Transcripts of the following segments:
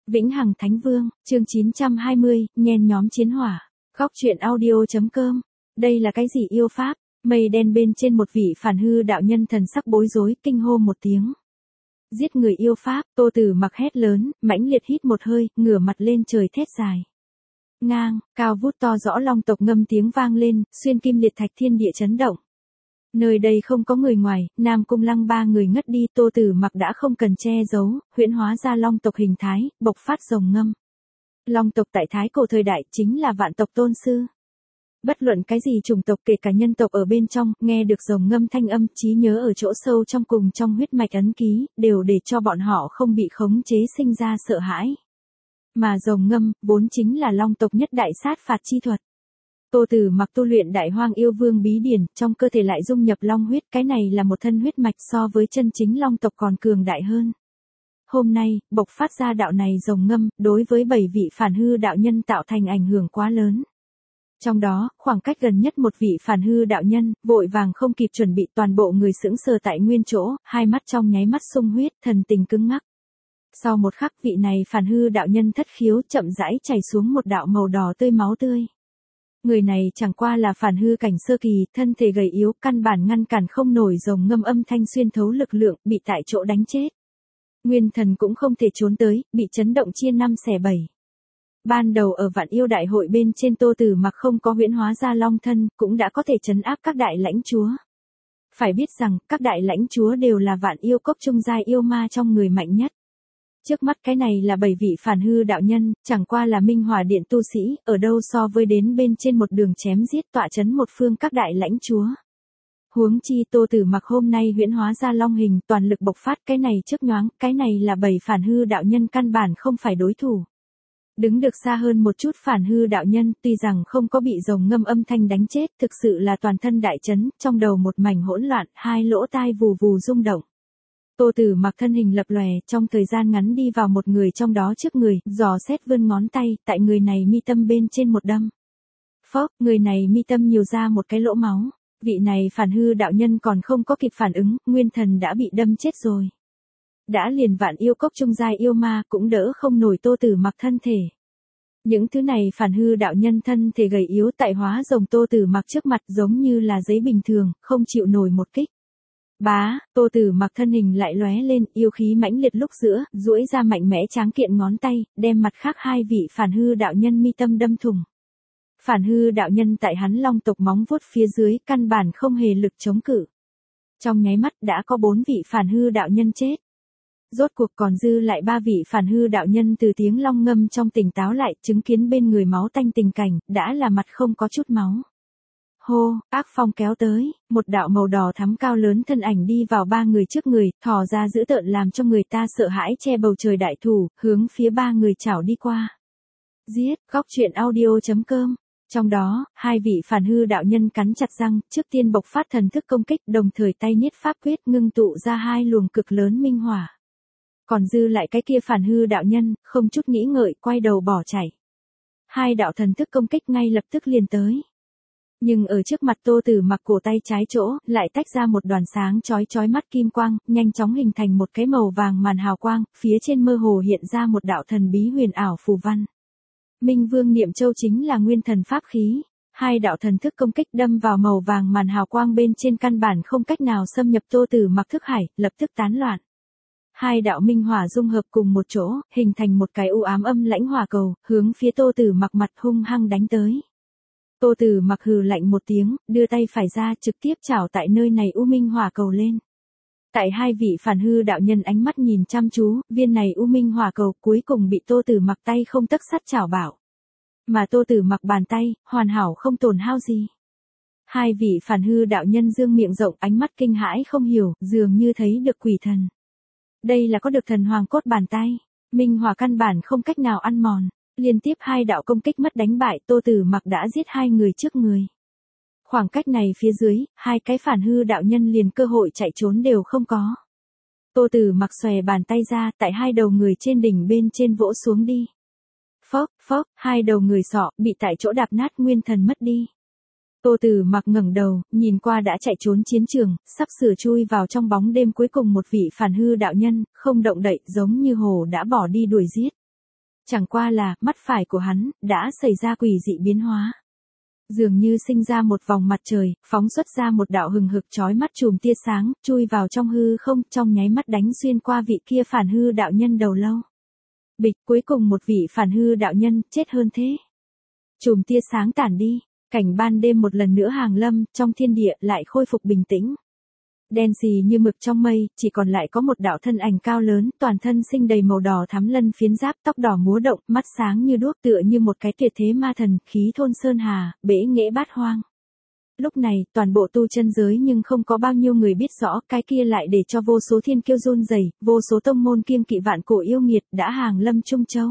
Vĩnh Hằng Thánh Vương, chương 920, nhen nhóm chiến hỏa. Góc truyện audio.com. Đây là cái gì yêu pháp? Mây đen bên trên một vị phản hư đạo nhân thần sắc bối rối, kinh hô một tiếng. Giết người yêu pháp, Tô Tử Mặc hét lớn, mãnh liệt hít một hơi, ngửa mặt lên trời thét dài. Ngang, cao vút to rõ long tộc ngâm tiếng vang lên, xuyên kim liệt thạch thiên địa chấn động. Nơi đây không có người ngoài, Nam Cung Lăng ba người ngất đi, Tô Tử Mặc đã không cần che giấu, huyễn hóa ra long tộc hình thái, bộc phát rồng ngâm. Long tộc tại thái cổ thời đại chính là vạn tộc tôn sư. Bất luận cái gì chủng tộc kể cả nhân tộc ở bên trong, nghe được rồng ngâm thanh âm, trí nhớ ở chỗ sâu trong cùng trong huyết mạch ấn ký, đều để cho bọn họ không bị khống chế sinh ra sợ hãi. Mà rồng ngâm, vốn chính là long tộc nhất đại sát phạt chi thuật. Tô Tử Mặc tu luyện Đại Hoang Yêu Vương bí điển, trong cơ thể lại dung nhập long huyết, cái này là một thân huyết mạch so với chân chính long tộc còn cường đại hơn. Hôm nay, bộc phát ra đạo này rồng ngâm, đối với 7 vị phản hư đạo nhân tạo thành ảnh hưởng quá lớn. Trong đó, khoảng cách gần nhất một vị phản hư đạo nhân, vội vàng không kịp chuẩn bị, toàn bộ người sững sờ tại nguyên chỗ, hai mắt trong nháy mắt sung huyết, thần tình cứng ngắc. Sau một khắc, vị này phản hư đạo nhân thất khiếu chậm rãi chảy xuống một đạo màu đỏ tươi máu tươi. Người này chẳng qua là phản hư cảnh sơ kỳ, thân thể gầy yếu, căn bản ngăn cản không nổi rồng ngâm âm thanh xuyên thấu lực lượng, bị tại chỗ đánh chết. Nguyên thần cũng không thể trốn tới, bị chấn động chia 5 xẻ 7. Ban đầu ở Vạn Yêu Đại Hội bên trên, Tô Tử Mặc không có huyễn hóa ra long thân, cũng đã có thể trấn áp các đại lãnh chúa. Phải biết rằng, các đại lãnh chúa đều là Vạn Yêu Cốc trung giai yêu ma trong người mạnh nhất. Trước mắt cái này là 7 vị phản hư đạo nhân, chẳng qua là Minh Hỏa Điện tu sĩ, ở đâu so với đến bên trên một đường chém giết tọa chấn một phương các đại lãnh chúa. Huống chi Tô Tử Mặc hôm nay huyễn hóa ra long hình, toàn lực bộc phát, cái này chớp nhoáng, cái này là 7 phản hư đạo nhân căn bản không phải đối thủ. Đứng được xa hơn một chút phản hư đạo nhân, tuy rằng không có bị rồng ngâm âm thanh đánh chết, thực sự là toàn thân đại chấn, trong đầu một mảnh hỗn loạn, hai lỗ tai vù vù rung động. Tô Tử Mặc thân hình lập lòe, trong thời gian ngắn đi vào một người trong đó trước người, dò xét vươn ngón tay, tại người này mi tâm bên trên một đâm. Phốc, người này mi tâm nhiều ra một cái lỗ máu. Vị này phản hư đạo nhân còn không có kịp phản ứng, nguyên thần đã bị đâm chết rồi. Đã liền Vạn Yêu Cốc trung giai yêu ma cũng đỡ không nổi Tô Tử Mặc thân thể. Những thứ này phản hư đạo nhân thân thể gầy yếu tại hóa rồng Tô Tử Mặc trước mặt giống như là giấy bình thường, không chịu nổi một kích. Bá, Tô Tử Mặc thân hình lại lóe lên, yêu khí mãnh liệt lúc giữa, duỗi ra mạnh mẽ tráng kiện ngón tay, đem mặt khác hai vị phản hư đạo nhân mi tâm đâm thủng. Phản hư đạo nhân tại hắn long tộc móng vuốt phía dưới, căn bản không hề lực chống cự. Trong nháy mắt đã có 4 vị phản hư đạo nhân chết. Rốt cuộc còn dư lại 3 vị phản hư đạo nhân từ tiếng long ngâm trong tỉnh táo lại, chứng kiến bên người máu tanh tình cảnh, đã là mặt không có chút máu. Hô, ác phong kéo tới, một đạo màu đỏ thắm cao lớn thân ảnh đi vào 3 người trước người, thò ra dữ tợn làm cho người ta sợ hãi, che bầu trời đại thủ, hướng phía 3 người chảo đi qua. Giết, góc truyện audio.com. Trong đó, 2 vị phản hư đạo nhân cắn chặt răng, trước tiên bộc phát thần thức công kích, đồng thời tay niết pháp quyết ngưng tụ ra 2 luồng cực lớn minh hỏa. Còn dư lại cái kia phản hư đạo nhân, không chút nghĩ ngợi, quay đầu bỏ chạy. 2 đạo thần thức công kích ngay lập tức liền tới. Nhưng ở trước mặt Tô Tử Mặc cổ tay trái chỗ, lại tách ra một đoàn sáng chói mắt kim quang, nhanh chóng hình thành một cái màu vàng màn hào quang, phía trên mơ hồ hiện ra một đạo thần bí huyền ảo phù văn. Minh Vương Niệm Châu chính là nguyên thần pháp khí. 2 đạo thần thức công kích đâm vào màu vàng màn hào quang bên trên, căn bản không cách nào xâm nhập Tô Tử Mặc thức hải, lập tức tán loạn. 2 đạo minh hỏa dung hợp cùng một chỗ, hình thành một cái u ám âm lãnh hỏa cầu, hướng phía Tô Tử Mặc mặt hung hăng đánh tới. Tô Tử Mặc hừ lạnh một tiếng, đưa tay phải ra, trực tiếp chảo tại nơi này u minh hỏa cầu lên. Tại 2 vị phản hư đạo nhân ánh mắt nhìn chăm chú, viên này u minh hỏa cầu cuối cùng bị Tô Tử Mặc tay không tấc sắt chảo bảo. Mà Tô Tử Mặc bàn tay, hoàn hảo không tổn hao gì. 2 vị phản hư đạo nhân dương miệng rộng, ánh mắt kinh hãi không hiểu, dường như thấy được quỷ thần. Đây là có được thần hoàng cốt bàn tay, minh hỏa căn bản không cách nào ăn mòn. Liên tiếp 2 đạo công kích mất đánh bại, Tô Tử Mặc đã giết 2 người trước người. Khoảng cách này phía dưới, 2 cái phản hư đạo nhân liền cơ hội chạy trốn đều không có. Tô Tử Mặc xòe bàn tay ra, tại 2 đầu người trên đỉnh bên trên vỗ xuống đi. Phốc, 2 đầu người sọ, bị tại chỗ đạp nát, nguyên thần mất đi. Tô Tử Mặc ngẩng đầu, nhìn qua đã chạy trốn chiến trường, sắp sửa chui vào trong bóng đêm, cuối cùng một vị phản hư đạo nhân, không động đậy, giống như hồ đã bỏ đi đuổi giết. Chẳng qua là, mắt phải của hắn, đã xảy ra quỷ dị biến hóa. Dường như sinh ra một vòng mặt trời, phóng xuất ra một đạo hừng hực chói mắt chùm tia sáng, chui vào trong hư không, trong nháy mắt đánh xuyên qua vị kia phản hư đạo nhân đầu lâu. Bịch, cuối cùng một vị phản hư đạo nhân, chết hơn thế. Chùm tia sáng tản đi, cảnh ban đêm một lần nữa hàng lâm, trong thiên địa lại khôi phục bình tĩnh. Đen xì như mực trong mây, chỉ còn lại có một đạo thân ảnh cao lớn, toàn thân sinh đầy màu đỏ thắm lân phiến giáp, tóc đỏ múa động, mắt sáng như đuốc, tựa như một cái tuyệt thế ma thần, khí thôn sơn hà, bể nghệ bát hoang. Lúc này, toàn bộ tu chân giới nhưng không có bao nhiêu người biết rõ, cái kia lại để cho vô số thiên kiêu run rẩy, vô số tông môn kiêng kỵ vạn cổ yêu nghiệt đã hàng lâm Trung Châu.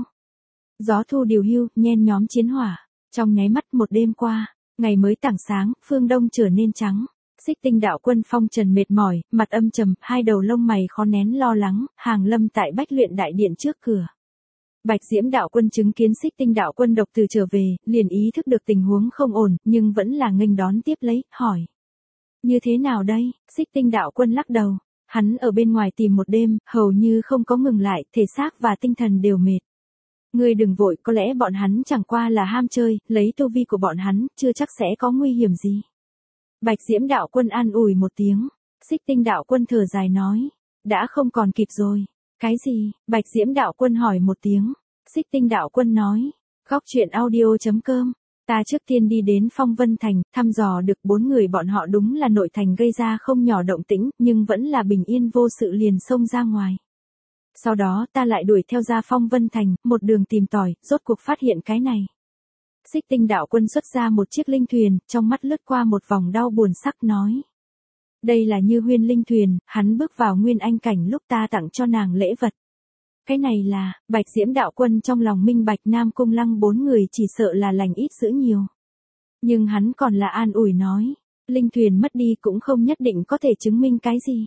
Gió thu điều hưu, nhen nhóm chiến hỏa, trong nháy mắt một đêm qua, ngày mới tảng sáng, phương đông trở nên trắng. Xích Tinh đạo quân phong trần mệt mỏi, mặt âm trầm, hai đầu lông mày khó nén lo lắng, hàng lâm tại Bách Luyện đại điện trước cửa. Bạch Diễm đạo quân chứng kiến Xích Tinh đạo quân độc từ trở về, liền ý thức được tình huống không ổn, nhưng vẫn là nghênh đón tiếp lấy, hỏi. Như thế nào đây? Xích Tinh đạo quân lắc đầu, hắn ở bên ngoài tìm một đêm, hầu như không có ngừng lại, thể xác và tinh thần đều mệt. Ngươi đừng vội, có lẽ bọn hắn chẳng qua là ham chơi, lấy tu vi của bọn hắn, chưa chắc sẽ có nguy hiểm gì. Bạch Diễm đạo quân an ủi một tiếng, Xích Tinh đạo quân thở dài nói, đã không còn kịp rồi. Cái gì? Bạch Diễm đạo quân hỏi một tiếng, Xích Tinh đạo quân nói, góc truyện audio.com, ta trước tiên đi đến Phong Vân Thành, thăm dò được 4 người bọn họ đúng là nội thành gây ra không nhỏ động tĩnh, nhưng vẫn là bình yên vô sự liền xông ra ngoài. Sau đó ta lại đuổi theo ra Phong Vân Thành, một đường tìm tòi, rốt cuộc phát hiện cái này. Xích Tinh đạo quân xuất ra một chiếc linh thuyền, trong mắt lướt qua một vòng đau buồn sắc nói. Đây là Như Huyên linh thuyền, hắn bước vào nguyên anh cảnh lúc ta tặng cho nàng lễ vật. Cái này là, Bạch Diễm đạo quân trong lòng minh bạch Nam Cung Lăng 4 người chỉ sợ là lành ít dữ nhiều. Nhưng hắn còn là an ủi nói, linh thuyền mất đi cũng không nhất định có thể chứng minh cái gì.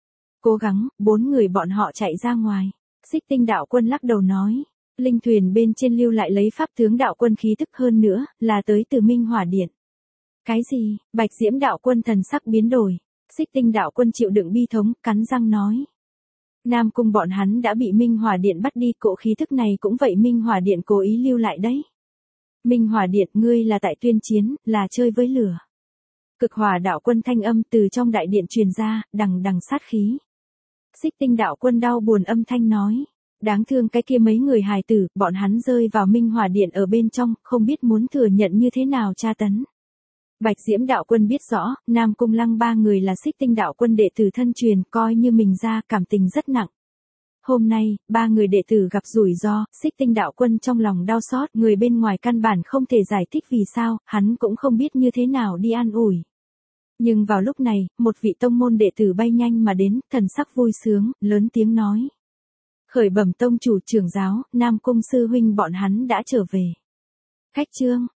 Cố gắng, 4 người bọn họ chạy ra ngoài. Xích Tinh đạo quân lắc đầu nói. Linh thuyền bên trên lưu lại lấy pháp tướng đạo quân khí tức hơn nữa, là tới từ Minh Hỏa Điện. Cái gì? Bạch Diễm đạo quân thần sắc biến đổi. Xích Tinh đạo quân chịu đựng bi thống, cắn răng nói. Nam Cung bọn hắn đã bị Minh Hỏa Điện bắt đi, cỗ khí tức này cũng vậy Minh Hỏa Điện cố ý lưu lại đấy. Minh Hỏa Điện, ngươi là tại tuyên chiến, là chơi với lửa. Cực Hỏa đạo quân thanh âm từ trong đại điện truyền ra, đằng đằng sát khí. Xích Tinh đạo quân đau buồn âm thanh nói. Đáng thương cái kia mấy người hài tử, bọn hắn rơi vào Minh Hỏa Điện ở bên trong, không biết muốn thừa nhận như thế nào tra tấn. Bạch Diễm đạo quân biết rõ, Nam Cung Lăng 3 người là Xích Tinh đạo quân đệ tử thân truyền, coi như mình ra, cảm tình rất nặng. Hôm nay, 3 người đệ tử gặp rủi ro, Xích Tinh đạo quân trong lòng đau xót, người bên ngoài căn bản không thể giải thích vì sao, hắn cũng không biết như thế nào đi an ủi. Nhưng vào lúc này, một vị tông môn đệ tử bay nhanh mà đến, thần sắc vui sướng, lớn tiếng nói. Khởi bẩm tông chủ trưởng giáo, Nam Cung sư huynh bọn hắn đã trở về. Khách trương,